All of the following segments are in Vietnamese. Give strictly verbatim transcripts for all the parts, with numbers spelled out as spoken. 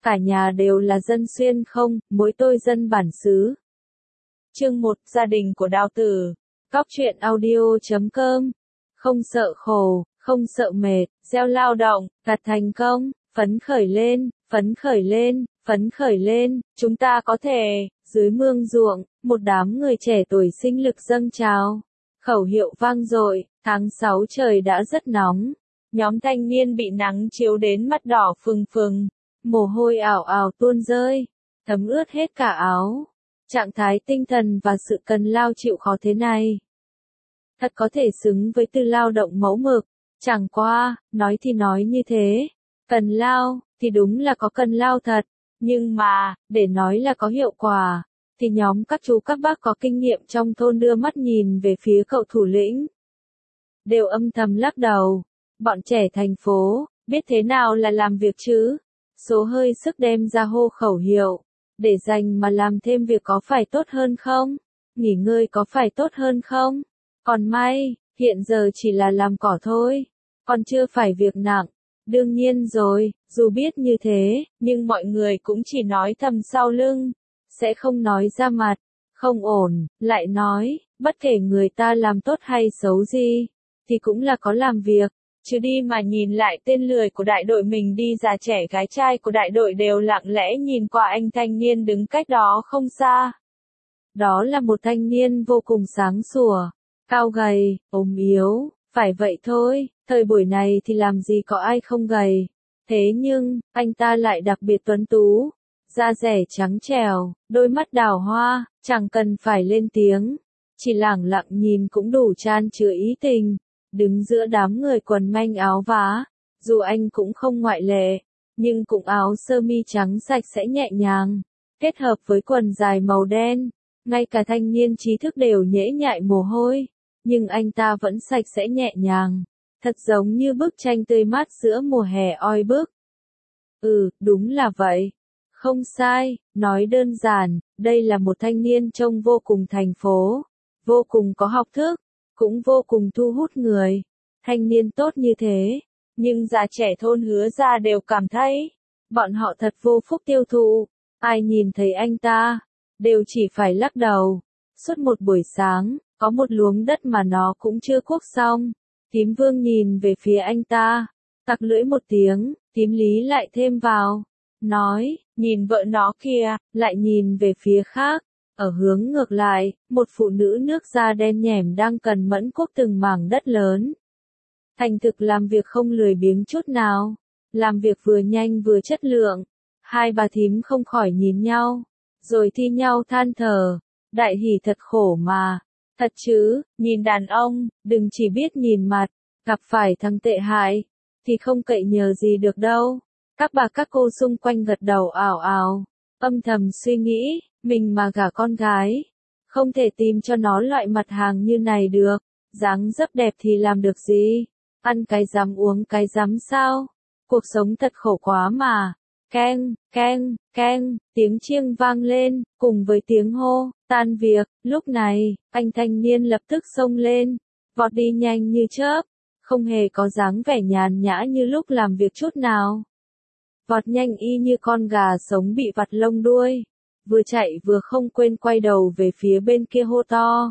cả nhà đều là dân xuyên không, mỗi tôi dân bản xứ. Chương một, gia đình của Đào Tử. Góc truyện audio chấm com. Không sợ khổ, không sợ mệt, gieo lao động, gặt thành công, phấn khởi lên, phấn khởi lên, phấn khởi lên, chúng ta có thể. Dưới mương ruộng, một đám người trẻ tuổi sinh lực dâng trào. Khẩu hiệu vang dội, tháng sáu trời đã rất nóng. Nhóm thanh niên bị nắng chiếu đến mắt đỏ phừng phừng, mồ hôi ảo ảo tuôn rơi, thấm ướt hết cả áo. Trạng thái tinh thần và sự cần lao chịu khó thế này, thật có thể xứng với từ lao động mẫu mực. Chẳng qua, nói thì nói như thế, cần lao, thì đúng là có cần lao thật, nhưng mà, để nói là có hiệu quả, thì nhóm các chú các bác có kinh nghiệm trong thôn đưa mắt nhìn về phía cậu thủ lĩnh, đều âm thầm lắc đầu. Bọn trẻ thành phố, biết thế nào là làm việc chứ? Số hơi sức đem ra hô khẩu hiệu, để dành mà làm thêm việc có phải tốt hơn không? Nghỉ ngơi có phải tốt hơn không? Còn may, hiện giờ chỉ là làm cỏ thôi, còn chưa phải việc nặng. Đương nhiên rồi, dù biết như thế, nhưng mọi người cũng chỉ nói thầm sau lưng, sẽ không nói ra mặt. Không ổn, lại nói, bất kể người ta làm tốt hay xấu gì, thì cũng là có làm việc. Chứ đi mà nhìn lại tên lười của đại đội mình đi, già trẻ gái trai của đại đội đều lặng lẽ nhìn qua anh thanh niên đứng cách đó không xa. Đó là một thanh niên vô cùng sáng sủa, cao gầy, ốm yếu, phải vậy thôi, thời buổi này thì làm gì có ai không gầy. Thế nhưng, anh ta lại đặc biệt tuấn tú, da dẻ trắng trẻo, đôi mắt đào hoa, chẳng cần phải lên tiếng, chỉ lẳng lặng nhìn cũng đủ chan chứa ý tình. Đứng giữa đám người quần manh áo vá, dù anh cũng không ngoại lệ, nhưng cũng áo sơ mi trắng sạch sẽ nhẹ nhàng, kết hợp với quần dài màu đen, ngay cả thanh niên trí thức đều nhễ nhại mồ hôi, nhưng anh ta vẫn sạch sẽ nhẹ nhàng, thật giống như bức tranh tươi mát giữa mùa hè oi bức. Ừ, đúng là vậy. Không sai, nói đơn giản, đây là một thanh niên trông vô cùng thành phố, vô cùng có học thức, cũng vô cùng thu hút người. Thanh niên tốt như thế, nhưng già trẻ thôn Hứa ra đều cảm thấy, bọn họ thật vô phúc tiêu thụ. Ai nhìn thấy anh ta, đều chỉ phải lắc đầu. Suốt một buổi sáng, có một luống đất mà nó cũng chưa cuốc xong. Tím Vương nhìn về phía anh ta, tặc lưỡi một tiếng, Tím Lý lại thêm vào, nói, nhìn vợ nó kìa, lại nhìn về phía khác. Ở hướng ngược lại, một phụ nữ nước da đen nhẻm đang cần mẫn cuốc từng mảng đất lớn. Thành thực làm việc không lười biếng chút nào, làm việc vừa nhanh vừa chất lượng. Hai bà thím không khỏi nhìn nhau, rồi thi nhau than thở, đại hỉ thật khổ mà. Thật chứ, nhìn đàn ông, đừng chỉ biết nhìn mặt, gặp phải thằng tệ hại, thì không cậy nhờ gì được đâu. Các bà các cô xung quanh gật đầu ảo ảo, âm thầm suy nghĩ. Mình mà gả con gái, không thể tìm cho nó loại mặt hàng như này được, dáng dấp đẹp thì làm được gì, ăn cái rắm uống cái rắm sao, cuộc sống thật khổ quá mà. Keng, keng, keng, tiếng chiêng vang lên, cùng với tiếng hô, tan việc. Lúc này, anh thanh niên lập tức xông lên, vọt đi nhanh như chớp, không hề có dáng vẻ nhàn nhã như lúc làm việc chút nào. Vọt nhanh y như con gà sống bị vặt lông đuôi. Vừa chạy vừa không quên quay đầu về phía bên kia hô to.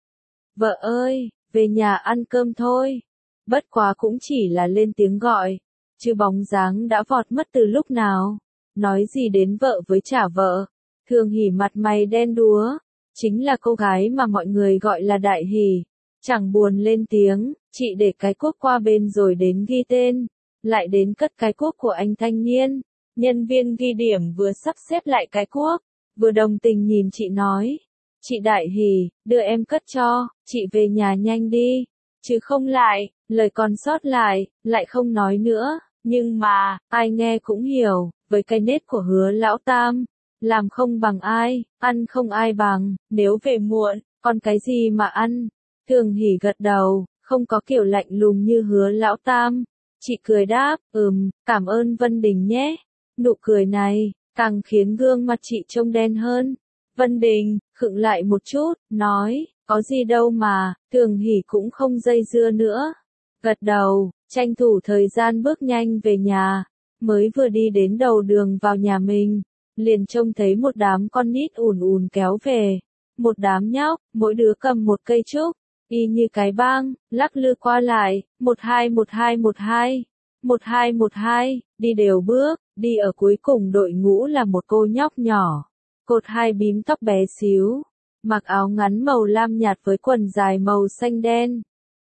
Vợ ơi, về nhà ăn cơm thôi. Bất quá cũng chỉ là lên tiếng gọi, chứ bóng dáng đã vọt mất từ lúc nào. Nói gì đến vợ với trả vợ. Thường Hỉ mặt mày đen đúa, chính là cô gái mà mọi người gọi là Đại Hỉ. Chẳng buồn lên tiếng, chị để cái cuốc qua bên rồi đến ghi tên, lại đến cất cái cuốc của anh thanh niên. Nhân viên ghi điểm vừa sắp xếp lại cái cuốc, vừa đồng tình nhìn chị nói, chị Đại Hỉ, đưa em cất cho, chị về nhà nhanh đi, chứ không lại, lời còn sót lại, lại không nói nữa, nhưng mà, ai nghe cũng hiểu, với cái nết của Hứa lão tam, làm không bằng ai, ăn không ai bằng, nếu về muộn, còn cái gì mà ăn. Thường Hỉ gật đầu, không có kiểu lạnh lùng như Hứa lão tam, chị cười đáp, ừm, cảm ơn Vân Đình nhé. Nụ cười này càng khiến gương mặt chị trông đen hơn. Vân Đình khựng lại một chút, nói, có gì đâu mà. Thường Hỉ cũng không dây dưa nữa, gật đầu, tranh thủ thời gian bước nhanh về nhà. mới vừa đi đến đầu đường vào nhà mình, liền trông thấy một đám con nít ùn ùn kéo về, một đám nhóc, mỗi đứa cầm một cây trúc, y như cái bang, lắc lư qua lại, một hai một hai một hai, một hai một hai, đi đều bước, đi ở cuối cùng đội ngũ là một cô nhóc nhỏ, cột hai bím tóc bé xíu, mặc áo ngắn màu lam nhạt với quần dài màu xanh đen.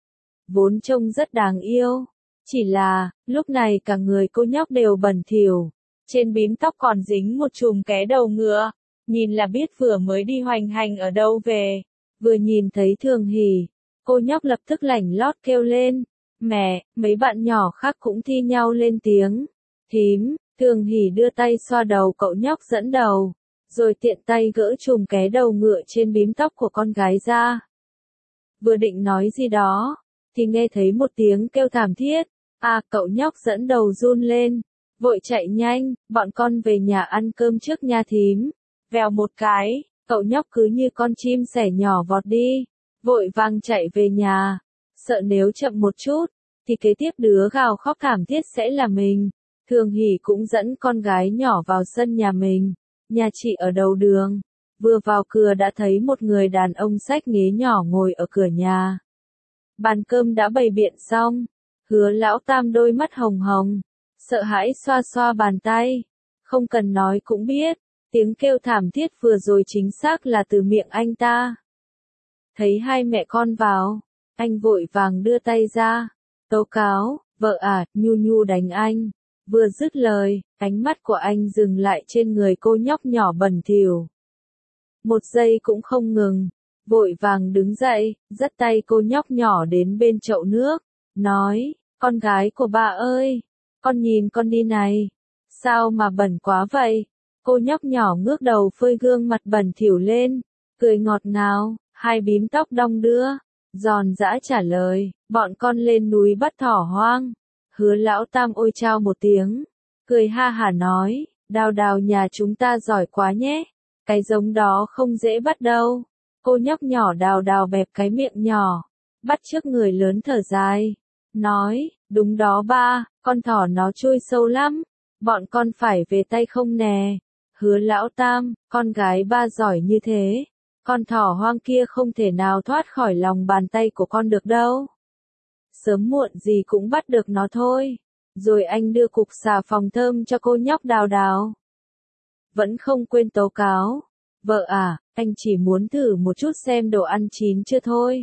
Vốn trông rất đáng yêu, chỉ là, lúc này cả người cô nhóc đều bẩn thỉu, trên bím tóc còn dính một chùm ké đầu ngựa, nhìn là biết vừa mới đi hoành hành ở đâu về. Vừa nhìn thấy Thường Hỷ, cô nhóc lập tức lảnh lót kêu lên, mẹ, mấy bạn nhỏ khác cũng thi nhau lên tiếng. Thím, Thường Hỷ đưa tay xoa đầu cậu nhóc dẫn đầu, rồi tiện tay gỡ chùm ké đầu ngựa trên bím tóc của con gái ra. Vừa định nói gì đó, thì nghe thấy một tiếng kêu thảm thiết, à cậu nhóc dẫn đầu run lên, vội chạy nhanh, bọn con về nhà ăn cơm trước nha thím. Vèo một cái, cậu nhóc cứ như con chim sẻ nhỏ vọt đi, vội vàng chạy về nhà, sợ nếu chậm một chút, thì kế tiếp đứa gào khóc thảm thiết sẽ là mình. Thường Hỷ cũng dẫn con gái nhỏ vào sân nhà mình, nhà chị ở đầu đường, vừa vào cửa đã thấy một người đàn ông xách ghế nhỏ ngồi ở cửa nhà. Bàn cơm đã bày biện xong, Hứa Lão Tam đôi mắt hồng hồng, sợ hãi xoa xoa bàn tay, không cần nói cũng biết. Tiếng kêu thảm thiết vừa rồi chính xác là từ miệng anh ta. Thấy hai mẹ con vào, anh vội vàng đưa tay ra, tố cáo, vợ à, Nhu Nhu đánh anh. Vừa dứt lời, ánh mắt của anh dừng lại trên người cô nhóc nhỏ bẩn thỉu. Một giây cũng không ngừng, vội vàng đứng dậy, dắt tay cô nhóc nhỏ đến bên chậu nước, nói, con gái của bà ơi, con nhìn con đi này, sao mà bẩn quá vậy? Cô nhóc nhỏ ngước đầu phơi gương mặt bẩn thỉu lên, cười ngọt ngào, hai bím tóc đong đưa, giòn giã trả lời, bọn con lên núi bắt thỏ hoang. Hứa Lão Tam ôi chao một tiếng, cười ha hả nói, Đào Đào nhà chúng ta giỏi quá nhé, cái giống đó không dễ bắt đâu. Cô nhóc nhỏ Đào Đào bẹp cái miệng nhỏ, bắt trước người lớn thở dài, nói, đúng đó ba, con thỏ nó chui sâu lắm, bọn con phải về tay không nè. Hứa Lão Tam, con gái ba giỏi như thế, con thỏ hoang kia không thể nào thoát khỏi lòng bàn tay của con được đâu. Sớm muộn gì cũng bắt được nó thôi. Rồi anh đưa cục xà phòng thơm cho cô nhóc Đào Đào. Vẫn không quên tố cáo, vợ à, anh chỉ muốn thử một chút xem đồ ăn chín chưa thôi.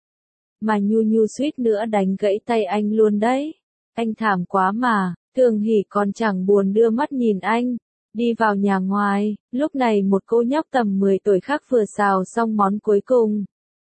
Mà Nhu Nhu suýt nữa đánh gãy tay anh luôn đấy. Anh thảm quá mà, Thường Hỷ còn chẳng buồn đưa mắt nhìn anh. Đi vào nhà ngoài, lúc này một cô nhóc tầm mười tuổi khác vừa xào xong món cuối cùng.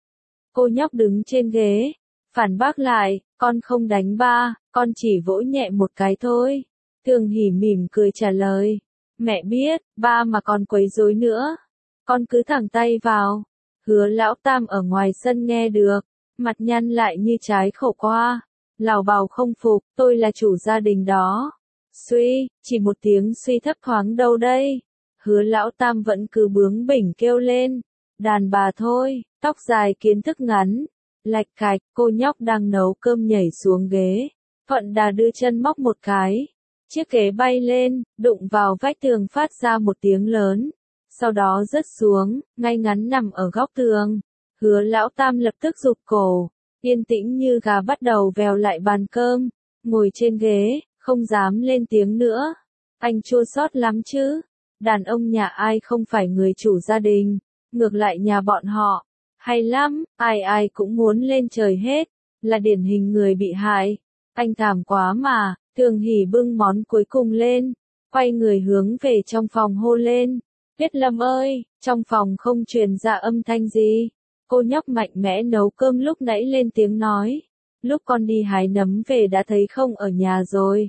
Cô nhóc đứng trên ghế, phản bác lại, con không đánh ba, con chỉ vỗ nhẹ một cái thôi. Thường Hỷ mỉm cười trả lời, mẹ biết, ba mà còn quấy rối nữa, con cứ thẳng tay vào. Hứa Lão Tam ở ngoài sân nghe được, mặt nhăn lại như trái khổ qua, lào bào không phục, tôi là chủ gia đình đó. Suy, chỉ một tiếng suy thấp thoáng đâu đây. Hứa Lão Tam vẫn cứ bướng bỉnh kêu lên, đàn bà thôi, tóc dài kiến thức ngắn. Lạch cạch, cô nhóc đang nấu cơm nhảy xuống ghế, thuận đà đưa chân móc một cái. Chiếc ghế bay lên, đụng vào vách tường phát ra một tiếng lớn. Sau đó rớt xuống, ngay ngắn nằm ở góc tường. Hứa Lão Tam lập tức rụt cổ, yên tĩnh như gà bắt đầu vèo lại bàn cơm, ngồi trên ghế, không dám lên tiếng nữa. Anh chua xót lắm chứ, đàn ông nhà ai không phải người chủ gia đình, ngược lại nhà bọn họ, hay lắm, ai ai cũng muốn lên trời hết, là điển hình người bị hại. Anh thảm quá mà. Thường Hỷ bưng món cuối cùng lên, quay người hướng về trong phòng hô lên, Tuyết Lâm ơi, trong phòng không truyền ra âm thanh gì. Cô nhóc mạnh mẽ nấu cơm lúc nãy lên tiếng nói, lúc con đi hái nấm về đã thấy không ở nhà rồi.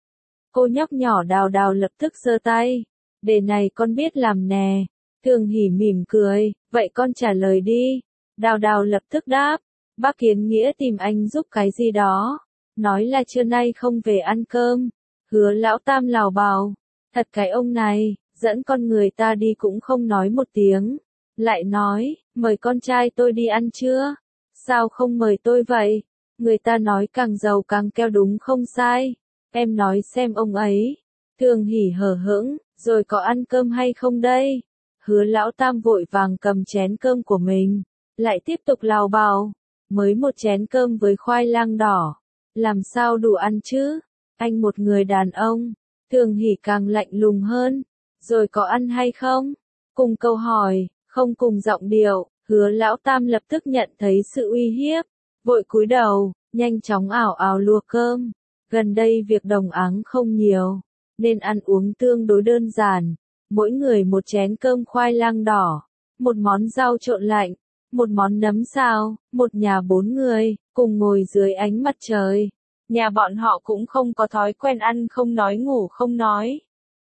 Cô nhóc nhỏ Đào Đào lập tức giơ tay, để này con biết làm nè. Thường Hỷ mỉm cười, vậy con trả lời đi. Đào Đào lập tức đáp, bác Kiến Nghĩa tìm anh giúp cái gì đó, nói là trưa nay không về ăn cơm. Hứa Lão Tam lào bào, thật cái ông này, dẫn con người ta đi cũng không nói một tiếng, lại nói, mời con trai tôi đi ăn trưa, sao không mời tôi vậy? Người ta nói càng giàu càng keo đúng không sai. em nói xem ông ấy. Thường Hỷ hờ hững, rồi có ăn cơm hay không đây? Hứa lão tam vội vàng cầm chén cơm của mình, lại tiếp tục lào bào, mới một chén cơm với khoai lang đỏ, làm sao đủ ăn chứ? Anh một người đàn ông. Thường Hỷ càng lạnh lùng hơn, rồi có ăn hay không? Cùng câu hỏi, không cùng giọng điệu, Hứa lão tam lập tức nhận thấy sự uy hiếp, vội cúi đầu, nhanh chóng ảo ảo luộc cơm. Gần đây việc đồng áng không nhiều, nên ăn uống tương đối đơn giản, mỗi người một chén cơm khoai lang đỏ, một món rau trộn lạnh, một món nấm xào, một nhà bốn người, cùng ngồi dưới ánh mặt trời. Nhà bọn họ cũng không có thói quen ăn không nói ngủ không nói.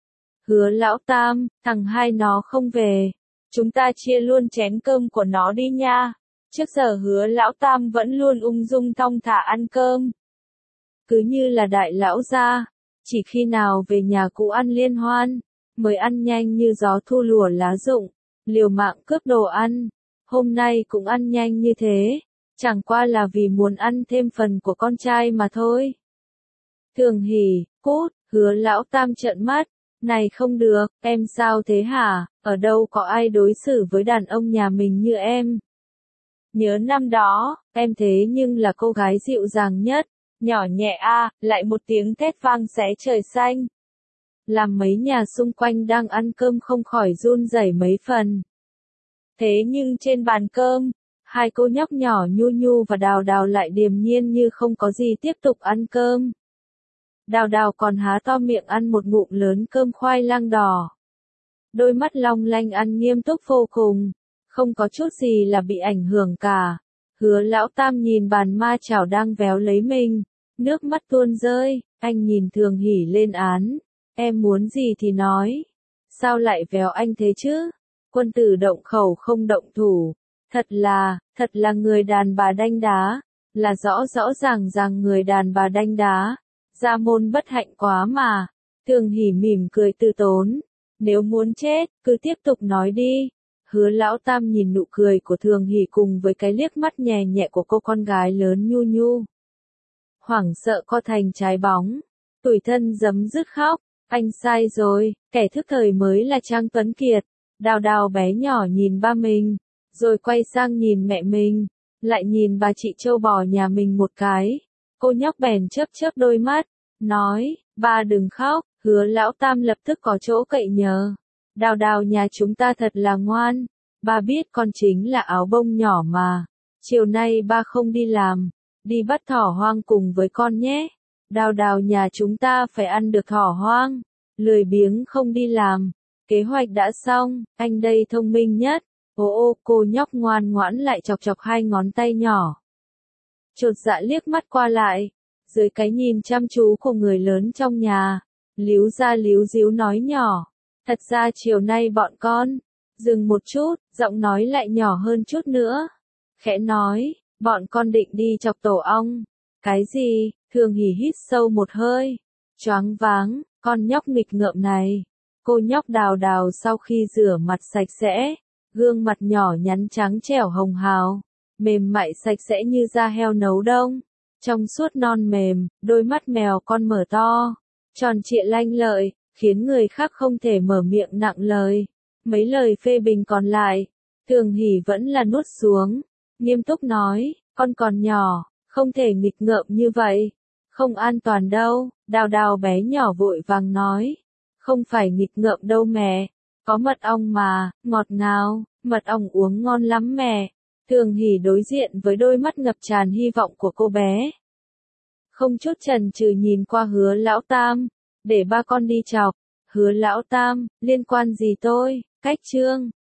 Hứa lão tam, thằng hai nó không về, chúng ta chia luôn chén cơm của nó đi nha. Trước giờ hứa lão tam vẫn luôn ung dung thong thả ăn cơm. Cứ như là đại lão gia, chỉ khi nào về nhà cũ ăn liên hoan, mới ăn nhanh như gió thu lùa lá rụng, liều mạng cướp đồ ăn. Hôm nay cũng ăn nhanh như thế, chẳng qua là vì muốn ăn thêm phần của con trai mà thôi. Thường Hỷ, cút, hứa lão tam trợn mắt, này không được, em sao thế hả, ở đâu có ai đối xử với đàn ông nhà mình như em. Nhớ năm đó, em thế nhưng là cô gái dịu dàng nhất, nhỏ nhẹ a, lại một tiếng thét vang xé trời xanh. Làm mấy nhà xung quanh đang ăn cơm không khỏi run rẩy mấy phần. Thế nhưng trên bàn cơm, hai cô nhóc nhỏ Nhu Nhu và Đào Đào lại điềm nhiên như không có gì tiếp tục ăn cơm. Đào Đào còn há to miệng ăn một ngụm lớn cơm khoai lang đỏ. Đôi mắt long lanh ăn nghiêm túc vô cùng, không có chút gì là bị ảnh hưởng cả. Hứa lão tam nhìn bàn ma chảo đang véo lấy mình, nước mắt tuôn rơi, anh nhìn Thường Hỷ lên án, em muốn gì thì nói, sao lại véo anh thế chứ? Quân tử động khẩu không động thủ, thật là, thật là người đàn bà đanh đá, là rõ rõ ràng ràng người đàn bà đanh đá, gia môn bất hạnh quá mà. Thường Hỷ mỉm cười từ tốn, nếu muốn chết, cứ tiếp tục nói đi. Hứa lão tam nhìn nụ cười của Thường Hỷ cùng với cái liếc mắt nhẹ nhẹ của cô con gái lớn Nhu Nhu. Hoảng sợ co thành trái bóng, tủi thân giấm dứt khóc, anh sai rồi, kẻ thức thời mới là Trang Tuấn Kiệt. Đào Đào bé nhỏ nhìn ba mình, rồi quay sang nhìn mẹ mình, lại nhìn bà chị trâu bò nhà mình một cái. Cô nhóc bèn chớp chớp đôi mắt, nói, ba đừng khóc. Hứa lão tam lập tức có chỗ cậy nhờ. Đào Đào nhà chúng ta thật là ngoan, ba biết con chính là áo bông nhỏ mà. Chiều nay ba không đi làm, đi bắt thỏ hoang cùng với con nhé. Đào Đào nhà chúng ta phải ăn được thỏ hoang, lười biếng không đi làm. Kế hoạch đã xong, anh đây thông minh nhất. Ô ô, cô nhóc ngoan ngoãn lại chọc chọc hai ngón tay nhỏ. Chột dạ liếc mắt qua lại, dưới cái nhìn chăm chú của người lớn trong nhà, líu ra líu díu nói nhỏ. Thật ra chiều nay bọn con, dừng một chút, giọng nói lại nhỏ hơn chút nữa. Khẽ nói, bọn con định đi chọc tổ ong. Cái gì? Thường Hỷ hít sâu một hơi, choáng váng, con nhóc nghịch ngợm này. Cô nhóc Đào Đào sau khi rửa mặt sạch sẽ, gương mặt nhỏ nhắn trắng trẻo hồng hào, mềm mại sạch sẽ như da heo nấu đông, trong suốt non mềm, đôi mắt mèo con mở to, tròn trịa lanh lợi, khiến người khác không thể mở miệng nặng lời. Mấy lời phê bình còn lại, Thường Hỷ vẫn là nuốt xuống, nghiêm túc nói, con còn nhỏ, không thể nghịch ngợm như vậy, không an toàn đâu. Đào Đào bé nhỏ vội vàng nói, không phải nghịch ngợm đâu mẹ, có mật ong mà, ngọt ngào, mật ong uống ngon lắm mẹ. Thường Hỷ đối diện với đôi mắt ngập tràn hy vọng của cô bé, không chút chần chừ nhìn qua Hứa lão tam, để ba con đi chọc. Hứa lão tam, liên quan gì tôi, cách chương.